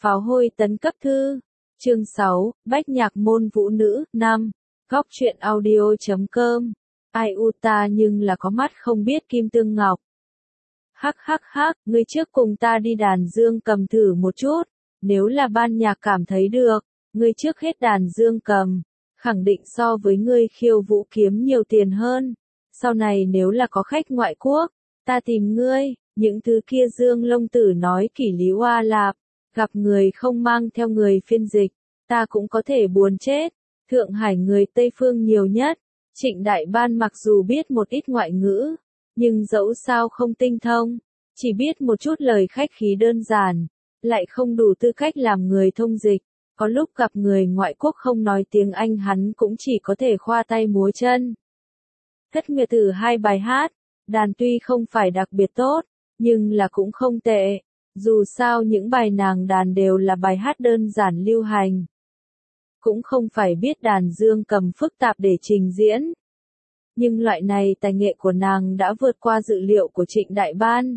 Pháo hôi tấn cấp thư. Chương 6, Bách nhạc môn vũ nữ, 5. Góc truyện audio.com. Ai u ta nhưng là có mắt không biết kim tương ngọc. Hắc hắc hắc, ngươi trước cùng ta đi đàn dương cầm thử một chút, nếu là ban nhạc cảm thấy được, ngươi trước hết đàn dương cầm, khẳng định so với ngươi khiêu vũ kiếm nhiều tiền hơn. Sau này nếu là có khách ngoại quốc, ta tìm ngươi, những thứ kia Dương Lông Tử nói kỷ lý oa lạp, gặp người không mang theo người phiên dịch, ta cũng có thể buồn chết. Thượng Hải người Tây Phương nhiều nhất, Trịnh Đại Ban mặc dù biết một ít ngoại ngữ, nhưng dẫu sao không tinh thông, chỉ biết một chút lời khách khí đơn giản, lại không đủ tư cách làm người thông dịch. Có lúc gặp người ngoại quốc không nói tiếng Anh hắn cũng chỉ có thể khoa tay múa chân. Thất Nguyệt thử hai bài hát, đàn tuy không phải đặc biệt tốt, nhưng là cũng không tệ. Dù sao những bài nàng đàn đều là bài hát đơn giản lưu hành. Cũng không phải biết đàn dương cầm phức tạp để trình diễn. Nhưng loại này tài nghệ của nàng đã vượt qua dự liệu của Trịnh Đại Ban.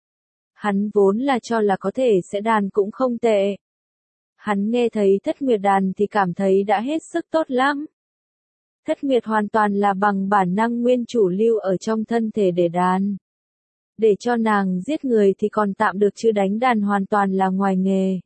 Hắn vốn là cho là có thể sẽ đàn cũng không tệ. Hắn nghe thấy Thất Nguyệt đàn thì cảm thấy đã hết sức tốt lắm. Thất Nguyệt hoàn toàn là bằng bản năng nguyên chủ lưu ở trong thân thể để đàn. Để cho nàng giết người thì còn tạm được chứ đánh đàn hoàn toàn là ngoài nghề.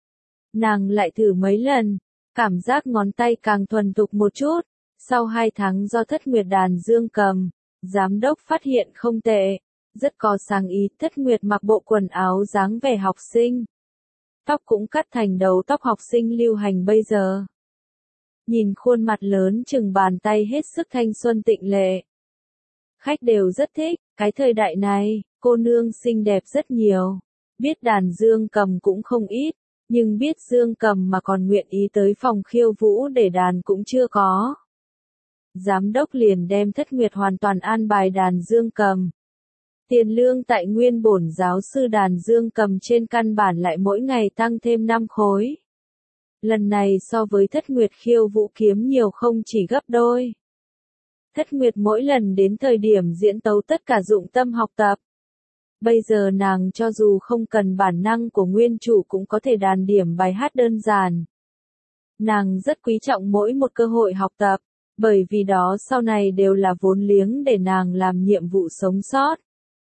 Nàng lại thử mấy lần, cảm giác ngón tay càng thuần thục một chút. Sau 2 tháng do Thất Nguyệt đàn dương cầm, giám đốc phát hiện không tệ, rất có sáng ý. Thất Nguyệt mặc bộ quần áo dáng vẻ học sinh. Tóc cũng cắt thành đầu tóc học sinh lưu hành bây giờ. Nhìn khuôn mặt lớn chừng bàn tay hết sức thanh xuân tịnh lệ. Khách đều rất thích, cái thời đại này, cô nương xinh đẹp rất nhiều. Biết đàn dương cầm cũng không ít, nhưng biết dương cầm mà còn nguyện ý tới phòng khiêu vũ để đàn cũng chưa có. Giám đốc liền đem Thất Nguyệt hoàn toàn an bài đàn dương cầm. Tiền lương tại nguyên bổn giáo sư đàn dương cầm trên căn bản lại mỗi ngày tăng thêm 5 khối. Lần này so với Thất Nguyệt khiêu vũ kiếm nhiều không chỉ gấp đôi. Thất Nguyệt mỗi lần đến thời điểm diễn tấu tất cả dụng tâm học tập. Bây giờ nàng cho dù không cần bản năng của nguyên chủ cũng có thể đàn điểm bài hát đơn giản. Nàng rất quý trọng mỗi một cơ hội học tập, bởi vì đó sau này đều là vốn liếng để nàng làm nhiệm vụ sống sót.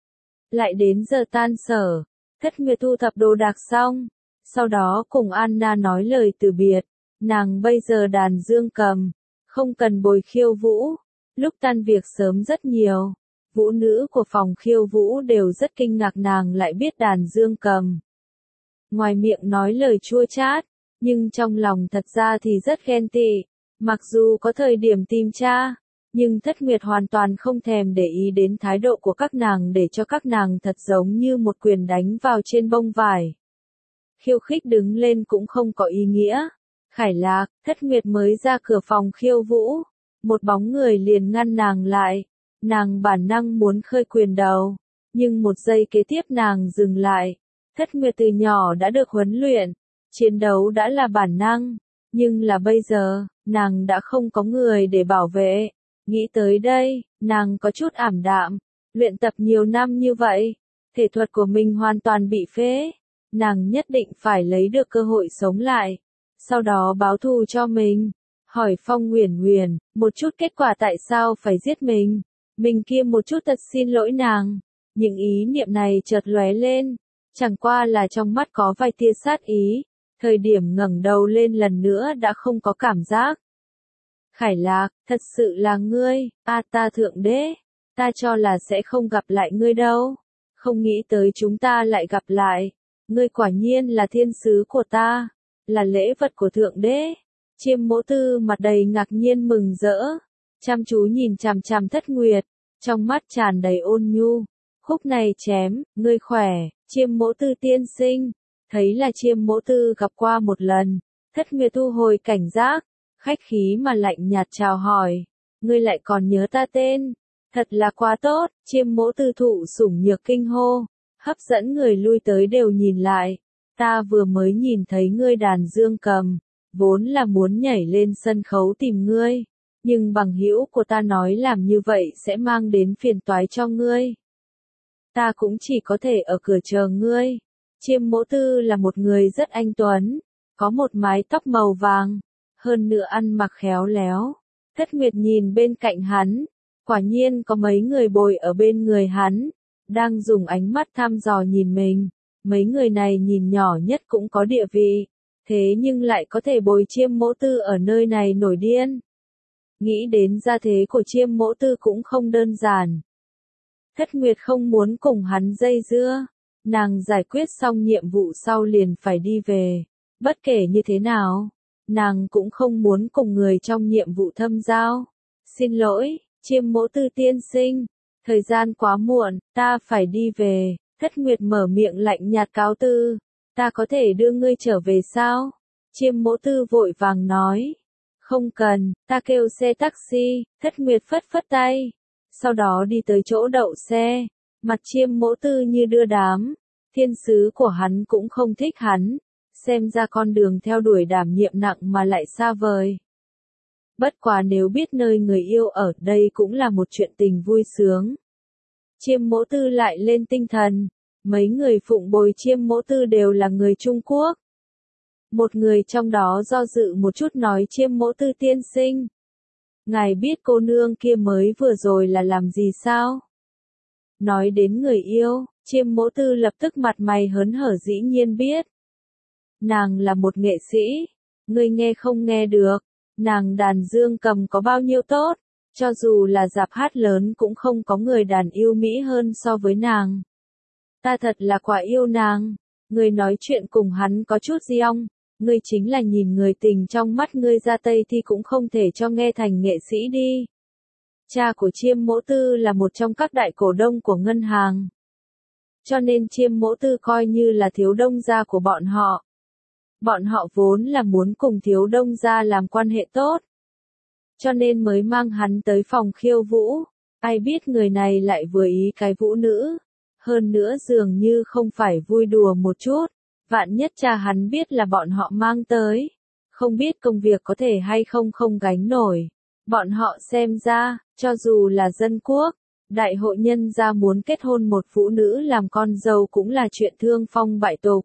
Lại đến giờ tan sở, Thất Nguyệt thu thập đồ đạc xong, sau đó cùng Anna nói lời từ biệt. Nàng bây giờ đàn dương cầm, không cần bồi khiêu vũ. Lúc tan việc sớm rất nhiều, vũ nữ của phòng khiêu vũ đều rất kinh ngạc nàng lại biết đàn dương cầm. Ngoài miệng nói lời chua chát, nhưng trong lòng thật ra thì rất ghen tị. Mặc dù có thời điểm tìm tra, nhưng Thất Nguyệt hoàn toàn không thèm để ý đến thái độ của các nàng để cho các nàng thật giống như một quyền đánh vào trên bông vải. Khiêu khích đứng lên cũng không có ý nghĩa. Khải Lạc, Thất Nguyệt mới ra cửa phòng khiêu vũ. Một bóng người liền ngăn nàng lại. Nàng bản năng muốn khơi quyền đầu. Nhưng một giây kế tiếp nàng dừng lại. Thất Nguyệt từ nhỏ đã được huấn luyện. Chiến đấu đã là bản năng. Nhưng là bây giờ, nàng đã không có người để bảo vệ. Nghĩ tới đây, nàng có chút ảm đạm. Luyện tập nhiều năm như vậy, thể thuật của mình hoàn toàn bị phế. Nàng nhất định phải lấy được cơ hội sống lại. Sau đó báo thù cho mình. Hỏi Phong Uyển Uyển, một chút kết quả tại sao phải giết mình. Mình kia một chút thật xin lỗi nàng. Những ý niệm này chợt lóe lên. Chẳng qua là trong mắt có vài tia sát ý. Thời điểm ngẩng đầu lên lần nữa đã không có cảm giác. Khải Lạc, thật sự là ngươi, ta thượng đế. Ta cho là sẽ không gặp lại ngươi đâu. Không nghĩ tới chúng ta lại gặp lại. Ngươi quả nhiên là thiên sứ của ta. Là lễ vật của thượng đế. Chiêm Mỗ Tư mặt đầy ngạc nhiên mừng rỡ. Chăm chú nhìn chằm chằm Thất Nguyệt. Trong mắt tràn đầy ôn nhu. Khúc này chém, ngươi khỏe, Chiêm Mỗ Tư tiên sinh. Thấy là Chiêm Mỗ Tư gặp qua một lần. Thất Nguyệt thu hồi cảnh giác. Khách khí mà lạnh nhạt chào hỏi. Ngươi lại còn nhớ ta tên. Thật là quá tốt. Chiêm Mỗ Tư thụ sủng nhược kinh hô. Hấp dẫn người lui tới đều nhìn lại. Ta vừa mới nhìn thấy ngươi đàn dương cầm. Vốn là muốn nhảy lên sân khấu tìm ngươi. Nhưng bằng hữu của ta nói làm như vậy sẽ mang đến phiền toái cho ngươi. Ta cũng chỉ có thể ở cửa chờ ngươi. Chiêm Mỗ Tư là một người rất anh tuấn, có một mái tóc màu vàng, hơn nữa ăn mặc khéo léo. Thất Nguyệt nhìn bên cạnh hắn, quả nhiên có mấy người bồi ở bên người hắn, đang dùng ánh mắt thăm dò nhìn mình. Mấy người này nhìn nhỏ nhất cũng có địa vị, thế nhưng lại có thể bồi Chiêm Mỗ Tư ở nơi này nổi điên. Nghĩ đến gia thế của Chiêm Mỗ Tư cũng không đơn giản. Thất Nguyệt không muốn cùng hắn dây dưa, nàng giải quyết xong nhiệm vụ sau liền phải đi về. Bất kể như thế nào, nàng cũng không muốn cùng người trong nhiệm vụ thâm giao. Xin lỗi, Chiêm Mỗ Tư tiên sinh, thời gian quá muộn, ta phải đi về. Thất Nguyệt mở miệng lạnh nhạt cáo từ, ta có thể đưa ngươi trở về sao? Chiêm Mỗ Tư vội vàng nói, không cần, ta kêu xe taxi. Thất Nguyệt phất phất tay, sau đó đi tới chỗ đậu xe, mặt Chiêm Mỗ Tư như đưa đám, thiên sứ của hắn cũng không thích hắn, xem ra con đường theo đuổi đảm nhiệm nặng mà lại xa vời. Bất quá nếu biết nơi người yêu ở đây cũng là một chuyện tình vui sướng. Chiêm Mỗ Tư lại lên tinh thần, mấy người phụng bồi Chiêm Mỗ Tư đều là người Trung Quốc. Một người trong đó do dự một chút nói Chiêm Mỗ Tư tiên sinh. Ngài biết cô nương kia mới vừa rồi là làm gì sao? Nói đến người yêu, Chiêm Mỗ Tư lập tức mặt mày hớn hở dĩ nhiên biết. Nàng là một nghệ sĩ, ngươi nghe không nghe được, nàng đàn dương cầm có bao nhiêu tốt, cho dù là dạp hát lớn cũng không có người đàn yêu mỹ hơn so với nàng. Ta thật là quả yêu nàng, ngươi nói chuyện cùng hắn có chút gì ong, ngươi chính là nhìn người tình trong mắt ngươi ra Tây thì cũng không thể cho nghe thành nghệ sĩ đi. Cha của Chiêm Mỗ Tư là một trong các đại cổ đông của ngân hàng. Cho nên Chiêm Mỗ Tư coi như là thiếu đông gia của bọn họ. Bọn họ vốn là muốn cùng thiếu đông gia làm quan hệ tốt. Cho nên mới mang hắn tới phòng khiêu vũ. Ai biết người này lại vừa ý cái vũ nữ. Hơn nữa dường như không phải vui đùa một chút. Vạn nhất cha hắn biết là bọn họ mang tới. Không biết công việc có thể hay không không gánh nổi. Bọn họ xem ra, cho dù là dân quốc, đại hội nhân gia muốn kết hôn một phụ nữ làm con dâu cũng là chuyện thương phong bại tục.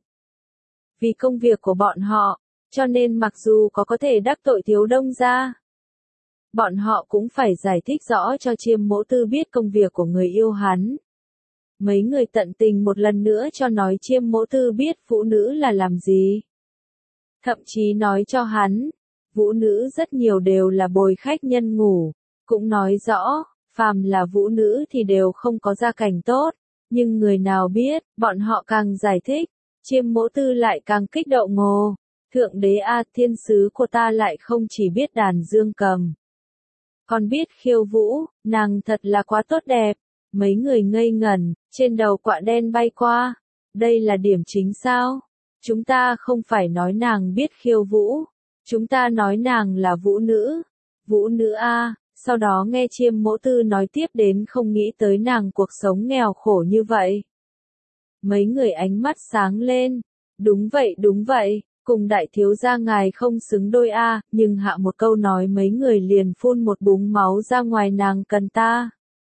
Vì công việc của bọn họ, cho nên mặc dù có thể đắc tội thiếu đông gia, bọn họ cũng phải giải thích rõ cho Chiêm Mỗ Tư biết công việc của người yêu hắn. Mấy người tận tình một lần nữa cho nói Chiêm Mỗ Tư biết phụ nữ là làm gì. Thậm chí nói cho hắn, vũ nữ rất nhiều đều là bồi khách nhân ngủ, cũng nói rõ, phàm là vũ nữ thì đều không có gia cảnh tốt, nhưng người nào biết, bọn họ càng giải thích, Chiêm Mỗ Tư lại càng kích động ngồ. Thượng đế a, thiên sứ của ta lại không chỉ biết đàn dương cầm, còn biết khiêu vũ, nàng thật là quá tốt đẹp. Mấy người ngây ngẩn, trên đầu quạ đen bay qua. Đây là điểm chính sao? Chúng ta không phải nói nàng biết khiêu vũ, chúng ta nói nàng là vũ nữ. Vũ nữ a. Sau đó nghe Chiêm Mỗ Tư nói tiếp đến không nghĩ tới nàng cuộc sống nghèo khổ như vậy. Mấy người ánh mắt sáng lên. Đúng vậy, cùng đại thiếu gia ngài không xứng đôi a, nhưng hạ một câu nói mấy người liền phun một búng máu ra ngoài. Nàng cần ta.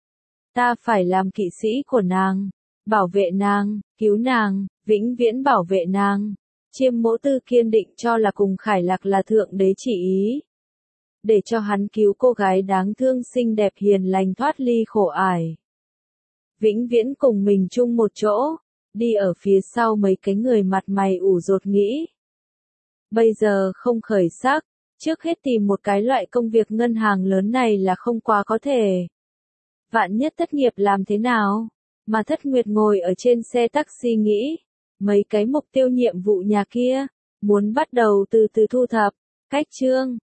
Ta phải làm kỵ sĩ của nàng, bảo vệ nàng, cứu nàng, vĩnh viễn bảo vệ nàng. Chiêm Mỗ Tư kiên định cho là cùng Khải Lạc là thượng đế chỉ ý. Để cho hắn cứu cô gái đáng thương xinh đẹp hiền lành thoát ly khổ ải. Vĩnh viễn cùng mình chung một chỗ, đi ở phía sau mấy cái người mặt mày ủ rột nghĩ. Bây giờ không khởi sắc, trước hết tìm một cái loại công việc ngân hàng lớn này là không quá có thể. Vạn nhất thất nghiệp làm thế nào? Mà Thất Nguyệt ngồi ở trên xe taxi nghĩ, mấy cái mục tiêu nhiệm vụ nhà kia, muốn bắt đầu từ từ thu thập, cách chương.